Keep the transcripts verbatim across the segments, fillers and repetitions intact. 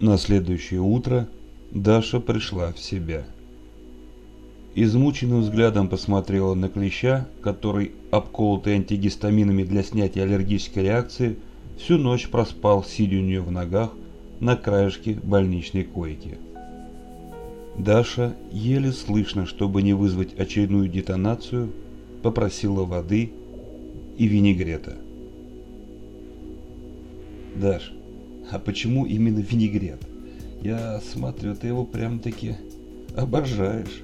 На следующее утро Даша пришла в себя. Измученным взглядом посмотрела на Клеща, который, обколотый антигистаминами для снятия аллергической реакции, всю ночь проспал, сидя у нее в ногах, на краешке больничной койки. Даша, еле слышно, чтобы не вызвать очередную детонацию, попросила воды и винегрета. «Даш, а почему именно винегрет? Я смотрю, ты его прям-таки обожаешь».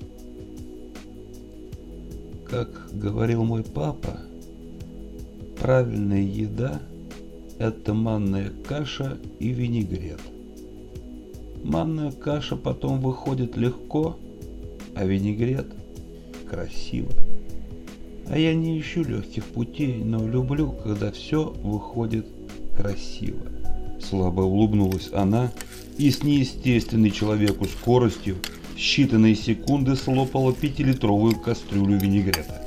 Как говорил мой папа, правильная еда – это манная каша и винегрет. Манная каша потом выходит легко, а винегрет – красиво. А я не ищу легких путей, но люблю, когда все выходит красиво. Слабо улыбнулась она и с неестественной человеку скоростью в считанные секунды слопала пятилитровую кастрюлю винегрета.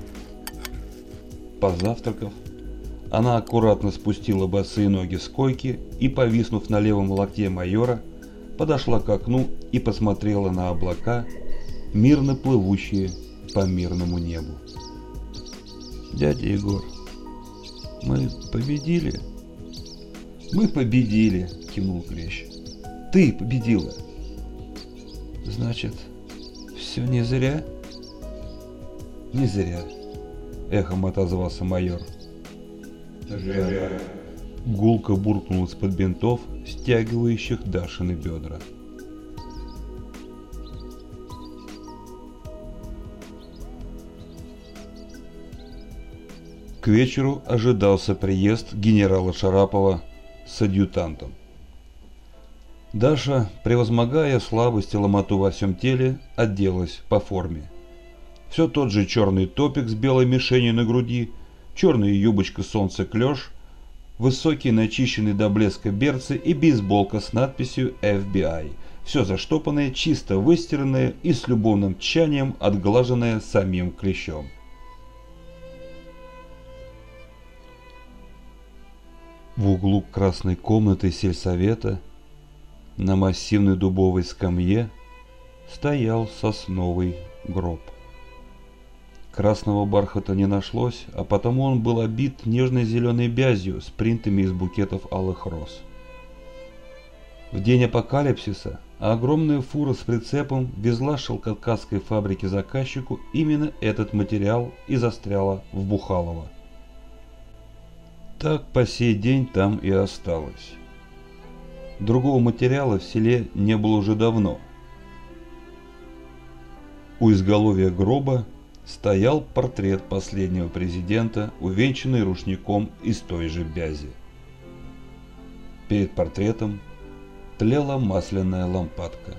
Позавтракав, она аккуратно спустила босые ноги с койки и, повиснув на левом локте майора, подошла к окну и посмотрела на облака, мирно плывущие по мирному небу. «Дядя Егор, мы победили?» «Мы победили», — кивнул Клещ. «Ты победила». «Значит, все не зря?» «Не зря», — эхом отозвался майор. «Зря», — гулко буркнул из-под бинтов, стягивающих Дашины бедра. К вечеру ожидался приезд генерала Шарапова с адъютантом. Даша, превозмогая слабость и ломоту во всем теле, оделась по форме. Все тот же черный топик с белой мишенью на груди, черная юбочка солнце-клеш, высокие начищенные до блеска берцы и бейсболка с надписью эф би ай. Все заштопанное, чисто выстиранное и с любовным тщанием отглаженное самим Клещом. В углу красной комнаты сельсовета на массивной дубовой скамье стоял сосновый гроб. Красного бархата не нашлось, а потому он был обит нежной зеленой бязью с принтами из букетов алых роз. В день апокалипсиса огромная фура с прицепом везла с шелкоткацкой фабрики заказчику именно этот материал и застряла в Бухалово. Так по сей день там и осталось. Другого материала в селе не было уже давно. У изголовья гроба стоял портрет последнего президента, увенчанный рушником из той же бязи. Перед портретом тлела масляная лампадка.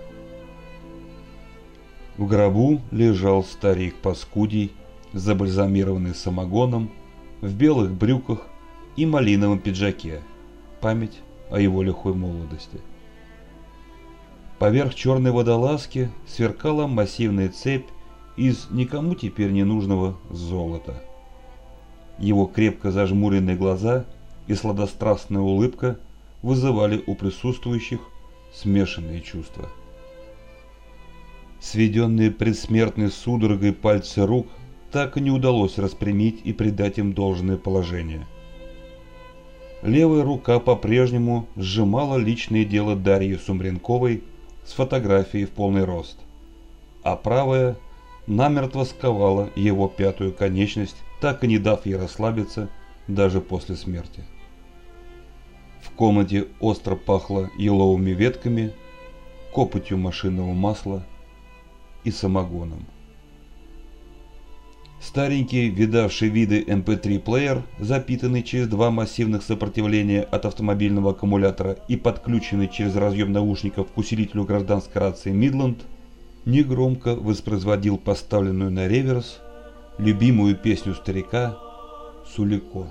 В гробу лежал старик-паскудий, забальзамированный самогоном, в белых брюках и малиновом пиджаке, память о его лихой молодости. Поверх черной водолазки сверкала массивная цепь из никому теперь не нужного золота. Его крепко зажмуренные глаза и сладострастная улыбка вызывали у присутствующих смешанные чувства. Сведенные предсмертной судорогой пальцы рук так и не удалось распрямить и придать им должное положение. Левая рука по-прежнему сжимала личное дело Дарьи Сумренковой с фотографией в полный рост, а правая намертво сковала его пятую конечность, так и не дав ей расслабиться даже после смерти. В комнате остро пахло еловыми ветками, копотью машинного масла и самогоном. Старенький, видавший виды эм пэ три плеер, запитанный через два массивных сопротивления от автомобильного аккумулятора и подключенный через разъем наушников к усилителю гражданской рации Midland, негромко воспроизводил поставленную на реверс любимую песню старика «Сулико».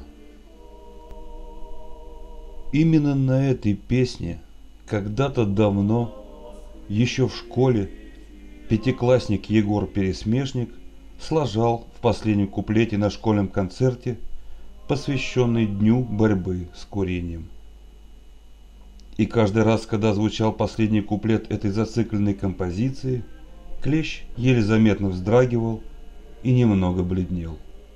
Именно на этой песне когда-то давно, еще в школе, пятиклассник Егор Пересмешник сложал в последнем куплете на школьном концерте, посвященный Дню борьбы с курением. И каждый раз, когда звучал последний куплет этой зацикленной композиции, Клещ еле заметно вздрагивал и немного бледнел.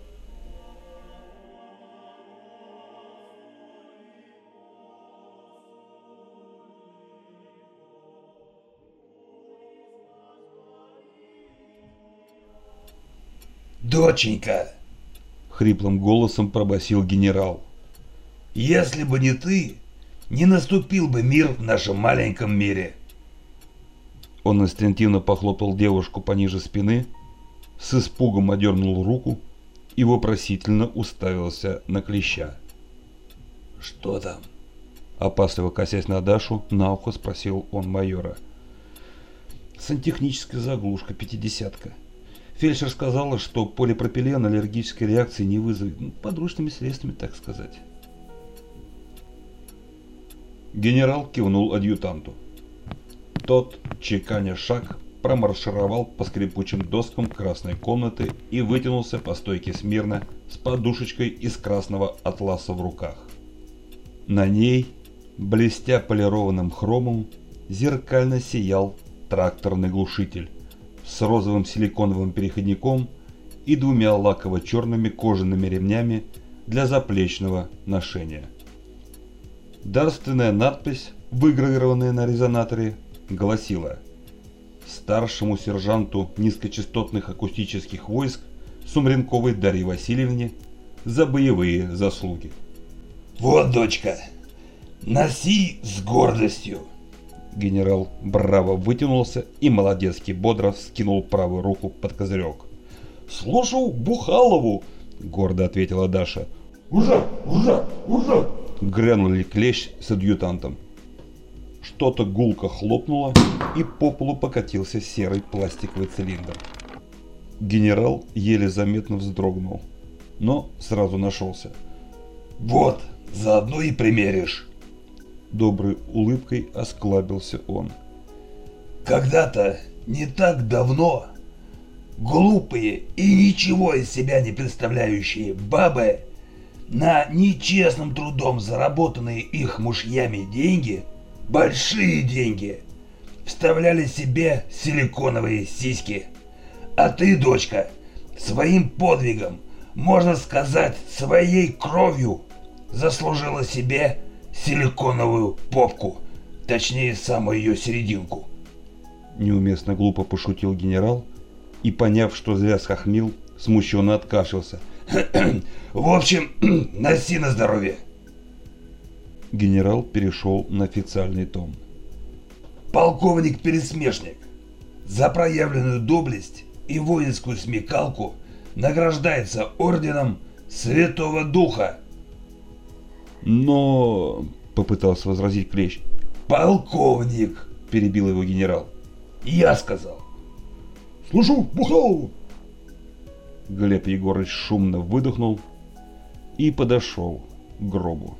«Доченька!» — хриплым голосом пробасил генерал. «Если бы не ты, не наступил бы мир в нашем маленьком мире!» Он инстинктивно похлопал девушку пониже спины, с испугом одернул руку и вопросительно уставился на Клеща. «Что там?» Опасливо косясь на Дашу, на ухо спросил он майора. «Сантехническая заглушка, пятидесятка. Фельдшер сказала, что полипропилен аллергической реакции не вызовет. Ну, подручными средствами, так сказать». Генерал кивнул адъютанту. Тот, чеканя шаг, промаршировал по скрипучим доскам красной комнаты и вытянулся по стойке смирно с подушечкой из красного атласа в руках. На ней, блестя полированным хромом, зеркально сиял тракторный глушитель с розовым силиконовым переходником и двумя лаково-черными кожаными ремнями для заплечного ношения. Дарственная надпись, выгравированная на резонаторе, гласила: «Старшему сержанту низкочастотных акустических войск Сумренковой Дарье Васильевне за боевые заслуги». «Вот, дочка, носи с гордостью!» Генерал браво вытянулся и молодецки бодро вскинул правую руку под козырек. «Слушаю Бухалову!» — гордо ответила Даша. «Ура! Ура! Ура!» — грянули Клещ с адъютантом. Что-то гулко хлопнуло, и по полу покатился серый пластиковый цилиндр. Генерал еле заметно вздрогнул, но сразу нашелся. «Вот, заодно и примеришь!» Доброй улыбкой осклабился он. «Когда-то, не так давно, глупые и ничего из себя не представляющие бабы на нечестным трудом заработанные их мужьями деньги, большие деньги, вставляли себе силиконовые сиськи. А ты, дочка, своим подвигом, можно сказать, своей кровью заслужила себе силиконовую попку, точнее, самую ее серединку». Неуместно глупо пошутил генерал и, поняв, что зря схохмил, смущенно откашлялся. «В общем, носи на здоровье!» Генерал перешел на официальный тон. «Полковник-пересмешник за проявленную доблесть и воинскую смекалку награждается орденом Святого Духа». «Но...» — попытался возразить Клещ. «Полковник!» — перебил его генерал. «Я сказал». «Слушаю Бухалову!» Глеб Егорович шумно выдохнул и подошел к гробу.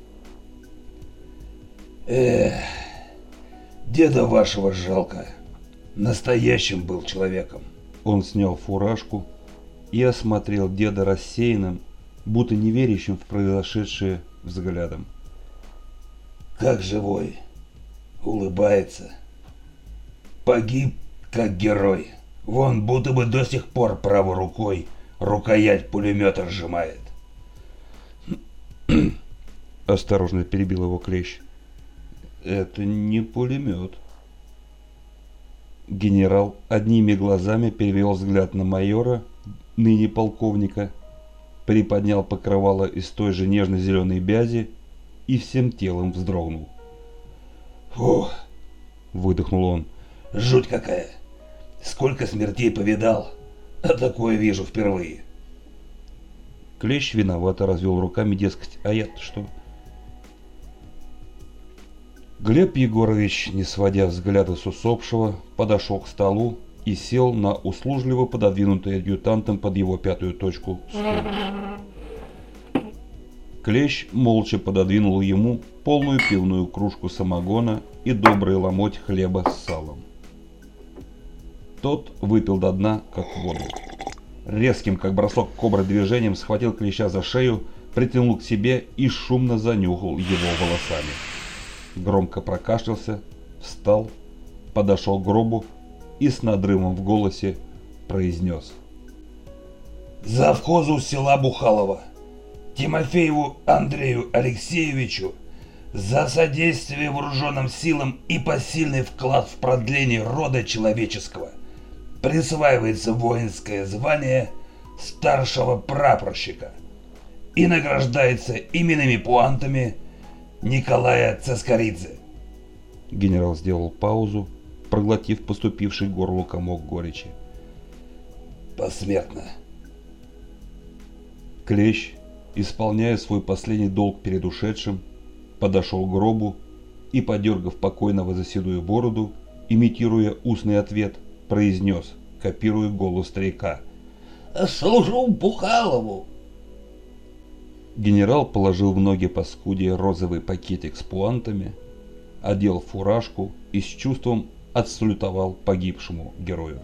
«Эх, деда вашего жалко. Настоящим был человеком». Он снял фуражку и осмотрел деда рассеянным, будто не верящим в произошедшее взглядом. «Как живой, улыбается. Погиб как герой. Вон будто бы до сих пор правой рукой рукоять пулемета сжимает». Осторожно перебил его Клещ. «Это не пулемет». Генерал одними глазами перевел взгляд на майора, ныне полковника, приподнял покрывало из той же нежно-зеленой бязи и всем телом вздрогнул. «Фух!» — выдохнул он. «Жуть какая! Сколько смертей повидал, а такое вижу впервые». Клещ виновато развел руками, дескать, а я-то что? Глеб Егорович, не сводя взгляда с усопшего, подошел к столу и сел на услужливо пододвинутый адъютантом под его пятую точку стул. Клещ молча пододвинул ему полную пивную кружку самогона и добрый ломоть хлеба с салом. Тот выпил до дна, как воду. Резким, как бросок кобры, движением схватил Клеща за шею, притянул к себе и шумно занюхал его волосами. Громко прокашлялся, встал, подошел к гробу и с надрывом в голосе произнес: «Завхозу села Бухалова Тимофееву Андрею Алексеевичу за содействие вооруженным силам и посильный вклад в продление рода человеческого присваивается воинское звание старшего прапорщика и награждается именными пуантами Николая Цискоридзе». Генерал сделал паузу, проглотив поступивший к горлу комок горечи. «Посмертно». Клещ, исполняя свой последний долг перед ушедшим, подошел к гробу и, подергав покойного за седую бороду, имитируя устный ответ, произнес, копируя голос старика: «Служу Бухалову». Генерал положил в ноги паскудия розовый пакетик с пуантами, одел фуражку и с чувством отсалютовал погибшему герою.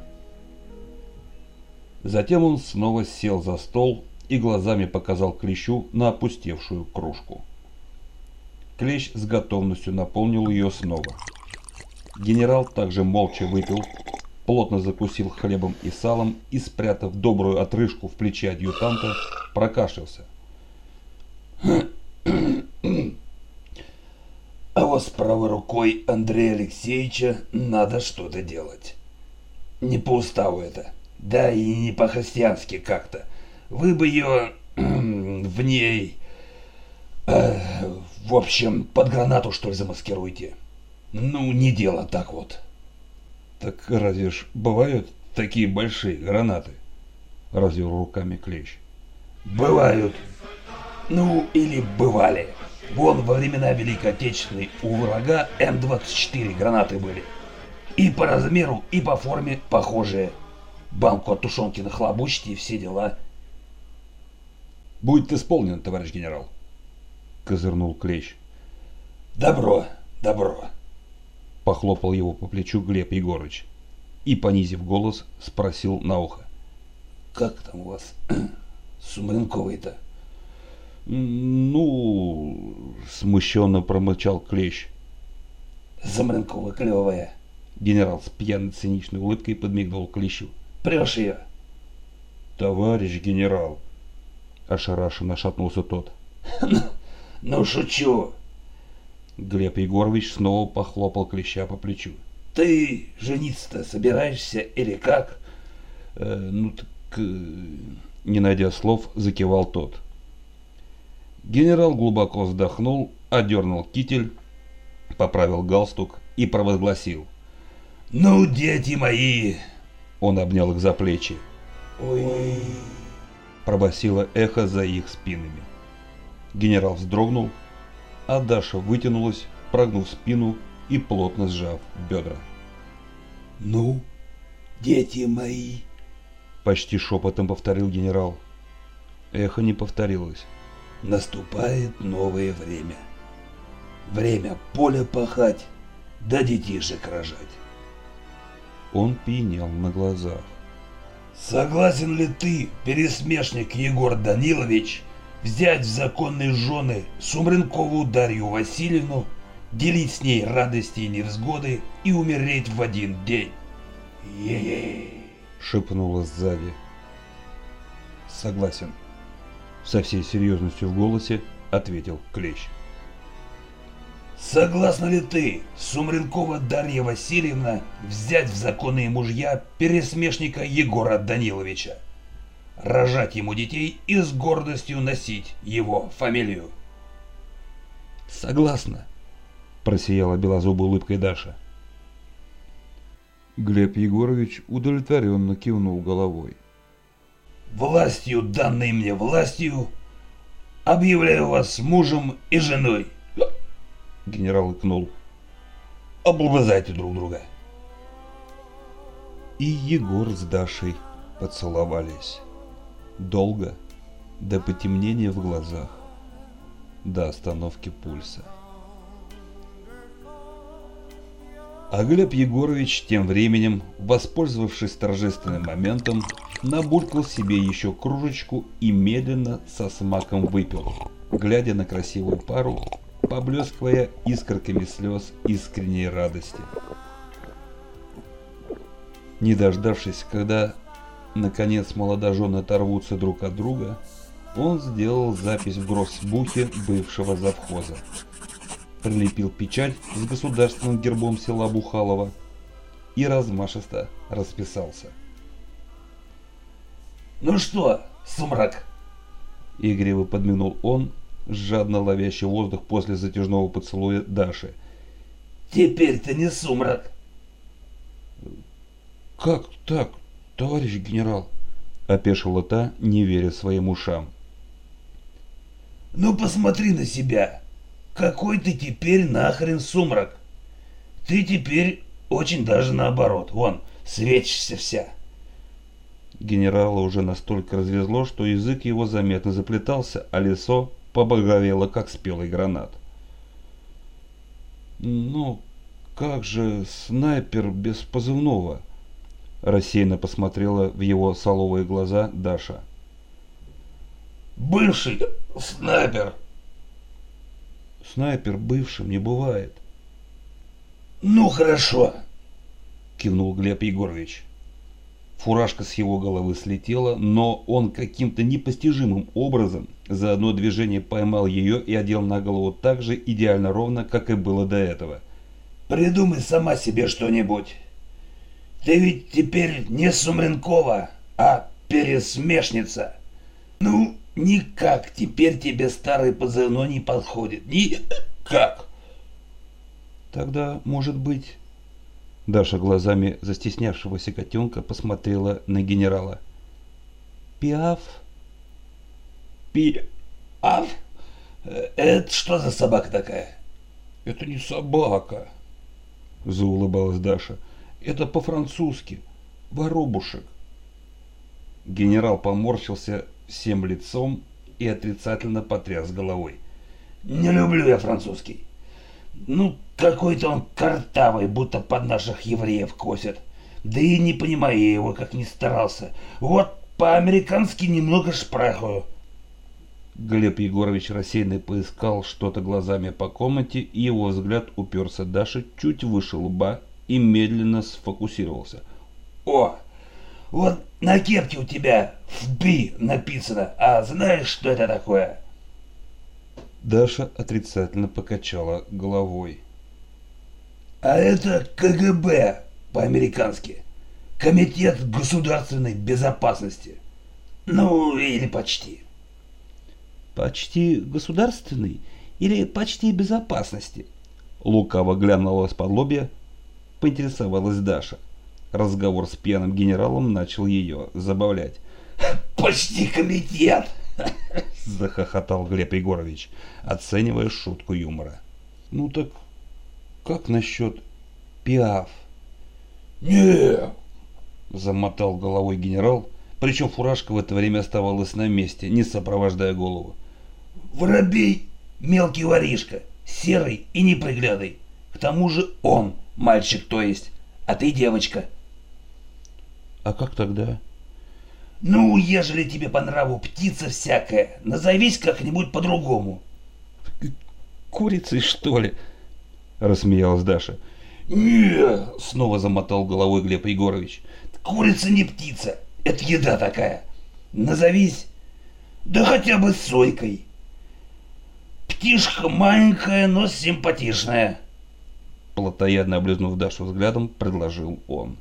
Затем он снова сел за стол и глазами показал Клещу на опустевшую кружку. Клещ с готовностью наполнил ее снова. Генерал также молча выпил, плотно закусил хлебом и салом и, спрятав добрую отрыжку в плече адъютанта, прокашлялся. «А вот с правой рукой Андрея Алексеевича надо что-то делать. Не по уставу это, да и не по-христиански как-то. Вы бы ее в ней, э, в общем, под гранату что ли замаскируйте. Ну, не дело так вот». «Так разве ж бывают такие большие гранаты?» — развел руками Клещ. «Бывают. Ну, или бывали. Вон во времена Великой Отечественной у врага эм двадцать четыре гранаты были. И по размеру, и по форме похожие. Банку от тушенки нахлобучите и все дела». «Будет исполнен, товарищ генерал», — козырнул Клещ. «Добро, добро», — похлопал его по плечу Глеб Егорыч и, понизив голос, спросил на ухо: «Как там у вас с Сумренковой-то?» «Ну...» — смущенно промычал Клещ. «Замренкова клевая». Генерал с пьяной циничной улыбкой подмигнул Клещу. «Прешь ее?» «Товарищ генерал!» — ошарашенно шатнулся тот. «Ну, шучу!» Глеб Егорович снова похлопал Клеща по плечу. «Ты жениться-то собираешься или как?» э, «Ну так...» э, не найдя слов, закивал тот. Генерал глубоко вздохнул, одернул китель, поправил галстук и провозгласил: «Ну, дети мои!» Он обнял их за плечи. «Ой!» Пробасило эхо за их спинами. Генерал вздрогнул, а Даша вытянулась, прогнув спину и плотно сжав бедра. «Ну, дети мои!» Почти шепотом повторил генерал. Эхо не повторилось. «Наступает новое время. Время поле пахать, да детишек рожать». Он пьянел на глазах. «Согласен ли ты, пересмешник Егор Данилович, взять в законные жены Сумренкову Дарью Васильевну, делить с ней радости и невзгоды и умереть в один день?» «Е-е-е!» — шепнула сзади. «Согласен», — со всей серьезностью в голосе ответил Клещ. «Согласна ли ты, Сумренкова Дарья Васильевна, взять в законные мужья пересмешника Егора Даниловича, рожать ему детей и с гордостью носить его фамилию?» «Согласна», — просияла белозубой улыбкой Даша. Глеб Егорович удовлетворенно кивнул головой. «Властью, данной мне властью, объявляю вас мужем и женой». Генерал икнул. «Облобызайте друг друга». И Егор с Дашей поцеловались. Долго, до потемнения в глазах, до остановки пульса. А Глеб Егорович тем временем, воспользовавшись торжественным моментом, набулькал себе еще кружечку и медленно со смаком выпил, глядя на красивую пару, поблескивая искорками слез искренней радости. Не дождавшись, когда наконец молодожены оторвутся друг от друга, он сделал запись в гроссбухе бывшего завхоза, прилепил печать с государственным гербом села Бухалово и размашисто расписался. «Ну что, Сумрак?» — игриво подмигнул он, жадно ловящий воздух после затяжного поцелуя Даши. «Теперь ты не Сумрак!» «Как так, товарищ генерал?» — опешила та, не веря своим ушам. «Ну посмотри на себя! Какой ты теперь нахрен Сумрак! Ты теперь очень даже наоборот, вон, светишься вся!» Генерала уже настолько развезло, что язык его заметно заплетался, а лицо побагровело, как спелый гранат. «Ну, как же снайпер без позывного?» — рассеянно посмотрела в его соловые глаза Даша. «Бывший снайпер!» «Снайпер бывшим не бывает», «Ну хорошо!» — кивнул Глеб Егорович. Фуражка с его головы слетела, но он каким-то непостижимым образом за одно движение поймал ее и одел на голову так же идеально ровно, как и было до этого. «Придумай сама себе что-нибудь. Ты ведь теперь не Сумренкова, а пересмешница. Ну, никак теперь тебе старый позывной не подходит. Никак!» «Тогда, может быть...» Даша глазами застеснявшегося котенка посмотрела на генерала. «Пиаф?» «Пиаф? Это что за собака такая?» «Это не собака», — заулыбалась Даша. «Это по-французски. Воробушек». Генерал поморщился всем лицом и отрицательно потряс головой. «Не люблю я французский. Ну, какой-то он картавый, будто под наших евреев косит. Да и не понимаю я его, как ни старался. Вот по-американски немного шпрахаю». Глеб Егорович рассеянно поискал что-то глазами по комнате, и его взгляд уперся Даше чуть выше лба и медленно сфокусировался. «О, вот на кепке у тебя «ФБИ» написано. А знаешь, что это такое?» Даша отрицательно покачала головой. «А это КГБ по-американски. Комитет государственной безопасности. Ну, или почти». «Почти государственный или почти безопасности?» Лукаво глянула из-под лобья, поинтересовалась Даша. Разговор с пьяным генералом начал ее забавлять. «Почти комитет!» — захохотал Глеб Егорович, оценивая шутку юмора. «Ну так как насчет пиаф?» «Не!» — замотал головой генерал, причем фуражка в это время оставалась на месте, не сопровождая голову. «Воробей мелкий воришка, серый и неприглядный. К тому же он мальчик, то есть, а ты девочка». «А как тогда?» «Ну, ежели тебе по нраву птица всякая, назовись как-нибудь по-другому». «Курицей, что ли?» — рассмеялась Даша. «Не!» — снова замотал головой Глеб Егорович. «Курица не птица, это еда такая. Назовись, да хотя бы сойкой. Птишка маленькая, но симпатичная». Плотоядно облизнув Дашу взглядом, предложил он.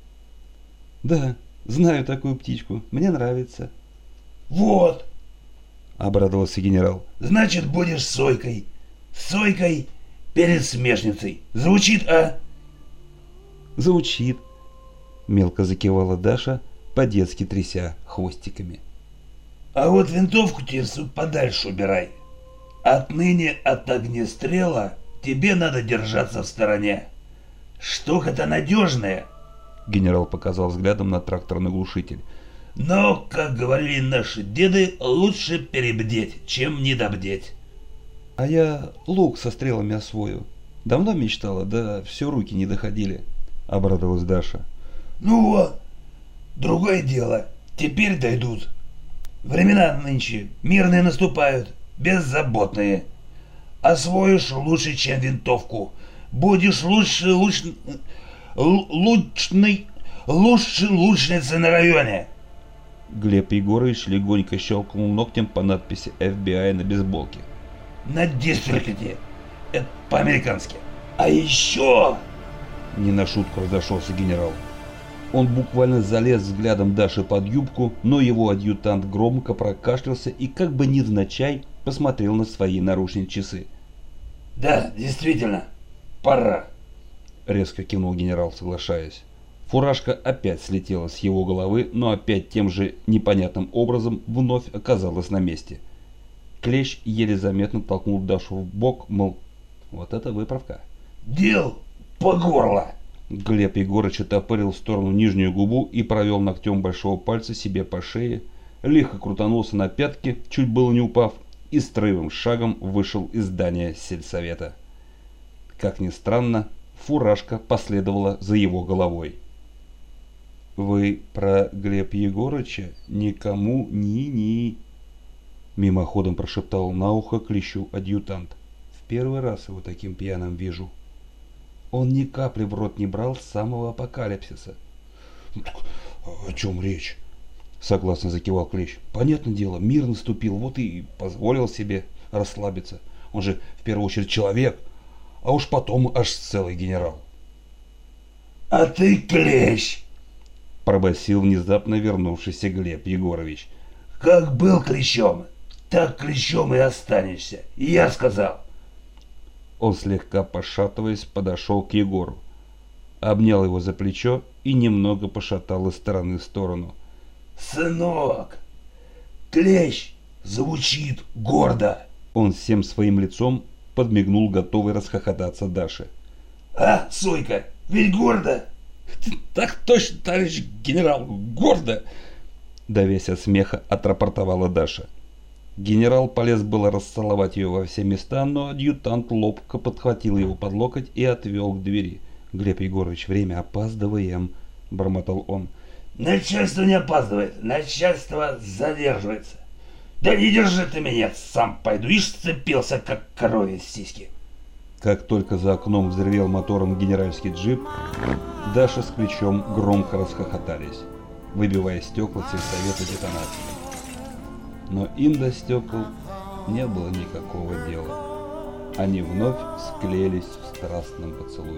«Да, знаю такую птичку, мне нравится». «Вот», — обрадовался генерал. «значит, будешь сойкой. Сойкой перед смешницей. Звучит, а?» «Звучит», — мелко закивала Даша, по-детски тряся хвостиками. «А вот винтовку тебе подальше убирай. Отныне от огнестрела тебе надо держаться в стороне. Штука-то надежная». Генерал показал взглядом на тракторный глушитель. «Но, как говорили наши деды, лучше перебдеть, чем недобдеть». «А я лук со стрелами освою. Давно мечтала, да все руки не доходили», — обрадовалась Даша. «Ну вот, другое дело. Теперь дойдут. Времена нынче мирные наступают, беззаботные. освоишь лучше, чем винтовку. Будешь лучше, луч... л- лучной, лучше лучницы на районе. Глеб Егорович легонько щелкнул ногтем по надписи эф би ай на бейсболке. На дистрикте. Это по-американски. А еще... Не на шутку разошелся генерал. Он буквально залез взглядом Даши под юбку, но его адъютант громко прокашлялся и как бы невзначай посмотрел на свои наручные часы. Да, действительно, пора. Резко кивнул генерал, соглашаясь. Фуражка опять слетела с его головы, но опять тем же непонятным образом вновь оказалась на месте. Клещ еле заметно толкнул Дашу в бок, мол, вот это выправка. Дел по горло. Глеб Егорыч отопырил в сторону нижнюю губу и провел ногтем большого пальца себе по шее, лихо крутанулся на пятки, чуть было не упав, и строевым шагом вышел из здания сельсовета. Как ни странно, фуражка последовала за его головой. «Вы про Глеб Егорыча никому ни-ни», — мимоходом прошептал на ухо Клещу адъютант. «В первый раз его таким пьяным вижу. Он ни капли в рот не брал с самого апокалипсиса». «О чем речь?» — согласно закивал Клещ. «Понятное дело, мир наступил, вот и позволил себе расслабиться. Он же в первую очередь человек, а уж потом аж целый генерал». А ты клещ. Пробасил внезапно вернувшийся Глеб Егорович. Как был клещом, так клещом и останешься. Я сказал. Он, слегка пошатываясь, подошел к Егору, обнял его за плечо и немного пошатал из стороны в сторону. Сынок, клещ звучит гордо. Он всем своим лицом подмигнул, готовый расхохотаться Даше. А, Сойка, ведь гордо? Так точно, товарищ генерал, гордо! Давясь от смеха, отрапортовала Даша. Генерал полез было расцеловать ее во все места, но адъютант ловко подхватил его под локоть и отвел к двери. «Глеб Егорович, время, опаздываем», — бормотал он. Начальство не опаздывает, начальство задерживается. Да не держи ты меня, сам пойду. И сцепился, как коровья с сиськи. Как только за окном взревел мотором генеральский джип, Даша с Клещом громко расхохотались, выбивая стекла сельсовета детонацией. Но им до стекол не было никакого дела. Они вновь склеились в страстном поцелуе.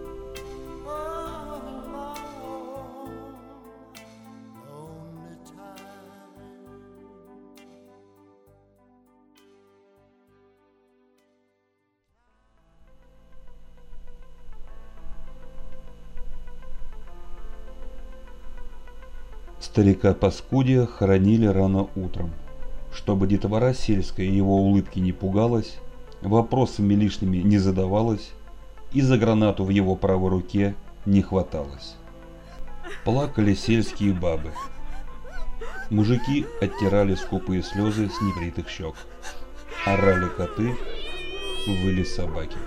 Старика-паскудия хоронили рано утром. Чтобы детвора сельская его улыбки не пугалась, вопросами лишними не задавалась и за гранату в его правой руке не хваталось. Плакали сельские бабы. Мужики оттирали скупые слезы с небритых щек. Орали коты, выли собаки.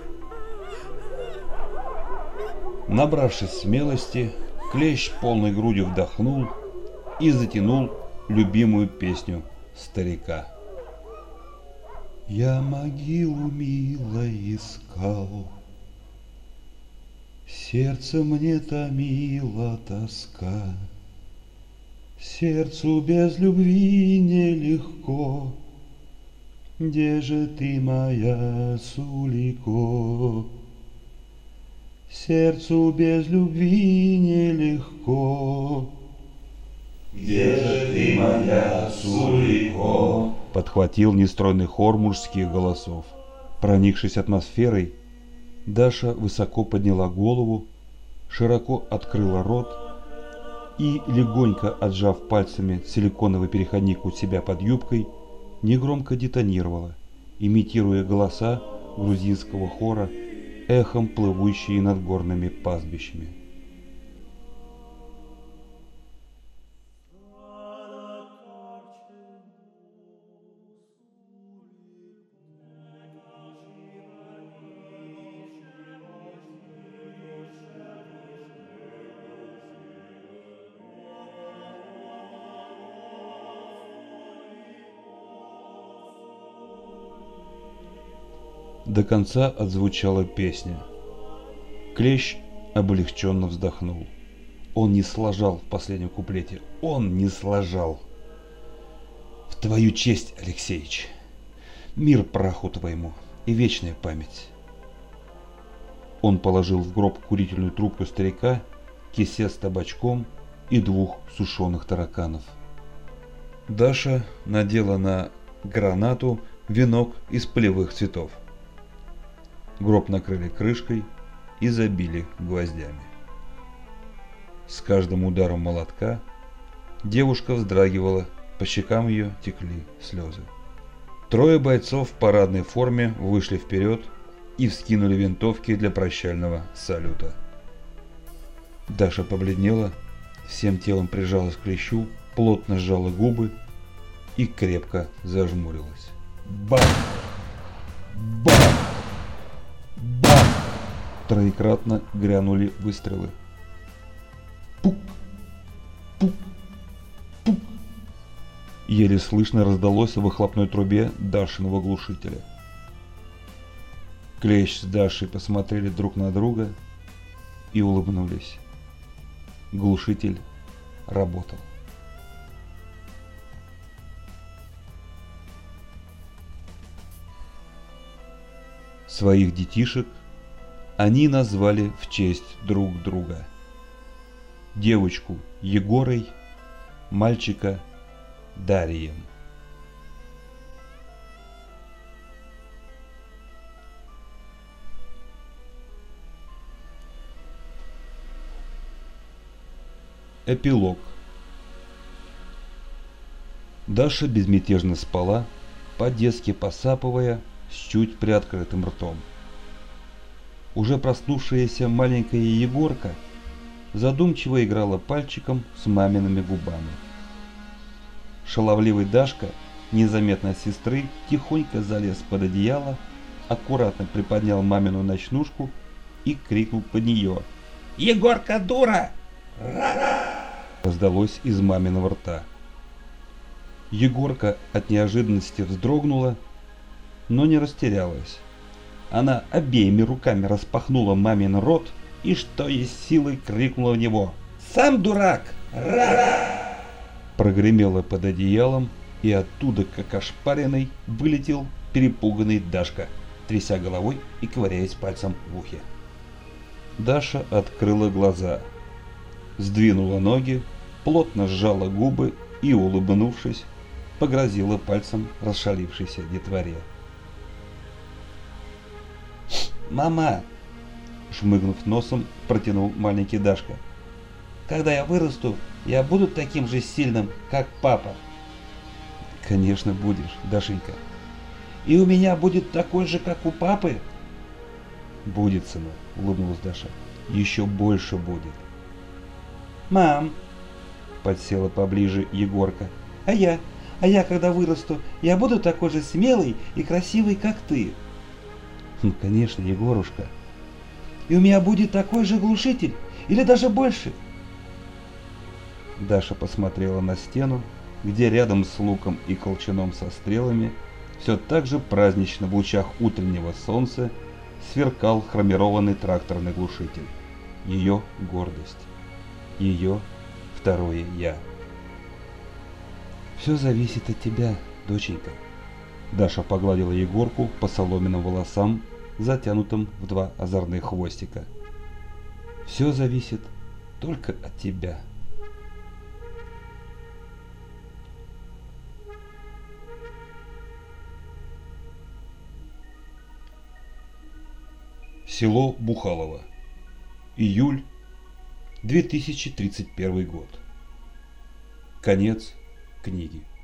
Набравшись смелости, Клещ полной грудью вдохнул и затянул любимую песню старика. Я могилу мило искал, сердце мне томила тоска, сердцу без любви нелегко, где же ты, моя Сулико? Сердцу без любви нелегко. Где же ты, моя Сулико? Подхватил нестройный хор мужских голосов. Проникшись атмосферой, Даша высоко подняла голову, широко открыла рот и, легонько отжав пальцами силиконовый переходник у себя под юбкой, негромко детонировала, имитируя голоса грузинского хора, эхом плывущие над горными пастбищами. До конца отзвучала песня. Клещ облегченно вздохнул. Он не сложал в последнем куплете. Он не сложал. В твою честь, Алексеич. Мир праху твоему и вечная память. Он положил в гроб курительную трубку старика, кисет с табачком и двух сушеных тараканов. Даша надела на гранату венок из полевых цветов. Гроб накрыли крышкой и забили гвоздями. С каждым ударом молотка девушка вздрагивала, по щекам ее текли слезы. Трое бойцов в парадной форме вышли вперед и вскинули винтовки для прощального салюта. Даша побледнела, всем телом прижалась к Клещу, плотно сжала губы и крепко зажмурилась. Бам! Бам! Бам! Троекратно грянули выстрелы. Пук! Пук! Пук! Еле слышно раздалось в выхлопной трубе Дашиного глушителя. Клещ с Дашей посмотрели друг на друга и улыбнулись. Глушитель работал. Своих детишек они назвали в честь друг друга. Девочку Егорой, мальчика Дарием. Эпилог. Даша безмятежно спала, по-детски посапывая, с чуть приоткрытым ртом. Уже проснувшаяся маленькая Егорка задумчиво играла пальчиком с мамиными губами. Шаловливый Дашка, незаметно от сестры, тихонько залез под одеяло, аккуратно приподнял мамину ночнушку и крикнул под нее: «Егорка, дура!» Раздалось из маминого рта. Егорка от неожиданности вздрогнула, но не растерялась. Она обеими руками распахнула мамин рот и что есть силой крикнула в него: «Сам дурак! Ра!» Прогремела под одеялом, и оттуда, как ошпаренный, вылетел перепуганный Дашка, тряся головой и ковыряясь пальцем в ухе. Даша открыла глаза, сдвинула ноги, плотно сжала губы и, улыбнувшись, погрозила пальцем расшалившейся детворе. «Мама!» — шмыгнув носом, протянул маленький Дашка. «Когда я вырасту, я буду таким же сильным, как папа». «Конечно будешь, Дашенька». «И у меня будет такой же, как у папы?» «Будет, сынок», — улыбнулась Даша. «Еще больше будет». «Мам!» — подсела поближе Егорка. «А я? А я, когда вырасту, я буду такой же смелый и красивый, как ты?» «Ну, конечно, Егорушка». «И у меня будет такой же глушитель? Или даже больше?» Даша посмотрела на стену, где рядом с луком и колчаном со стрелами все так же празднично в лучах утреннего солнца сверкал хромированный тракторный глушитель. Ее гордость. Ее второе «я». «Все зависит от тебя, доченька». Даша погладила Егорку по соломенным волосам, затянутым в два озорных хвостика. «Все зависит только от тебя». Село Бухалово. Июль две тысячи тридцать первый год. Конец книги.